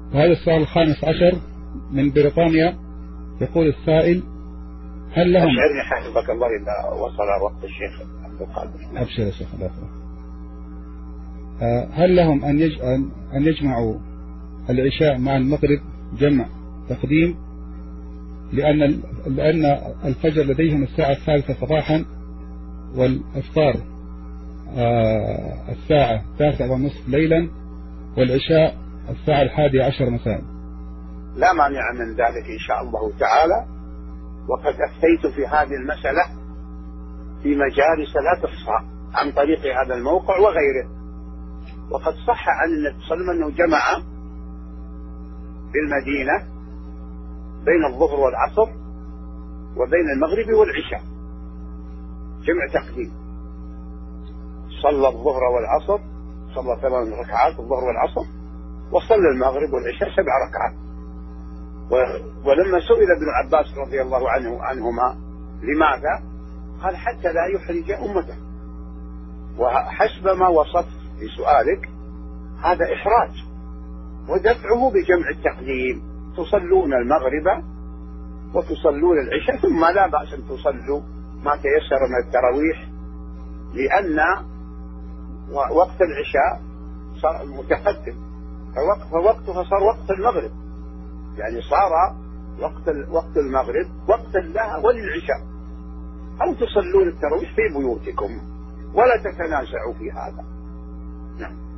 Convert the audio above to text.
وهذا السؤال الخامس عشر من بريطانيا. يقول السائل: هل لهم أشعرني حفظك الله إذا وصل وقت الشيخ عبد القادر. أبشر يا شيخ. هل لهم أن يجمعوا العشاء مع المغرب جمع تقديم، لأن الفجر لديهم الساعة 3 صباحا، والإفطار الساعة 9:30 ليلا، والعشاء الساعة 11 مساء؟ لا مانع من ذلك إن شاء الله تعالى، وقد أفتيت في هذه المسألة في مجالس لا تحصى عن طريق هذا الموقع وغيره. وقد صح عن النبي صلى الله عليه وسلم أنه جمع بالمدينة بين الظهر والعصر وبين المغرب والعشاء جمع تقديم، صلى الظهر والعصر، صلى 8 ركعات الظهر والعصر، وصلى المغرب والعشاء 7 ركعات. ولما سئل ابن عباس رضي الله عنهما لماذا، قال: حتى لا يحرج أمته. وحسب ما وصفت في سؤالك هذا إحراج، ودفعه بجمع التقديم، تصلون المغرب وتصلون العشاء، ثم لا بأس أن تصلوا ما تيسر من التراويح، لأن وقت العشاء صار متقدم، فوقتها صار وقت المغرب، يعني صار وقت المغرب وقت لها وللعشاء. أو تصلون التراويح في بيوتكم ولا تتنازعوا في هذا. نعم.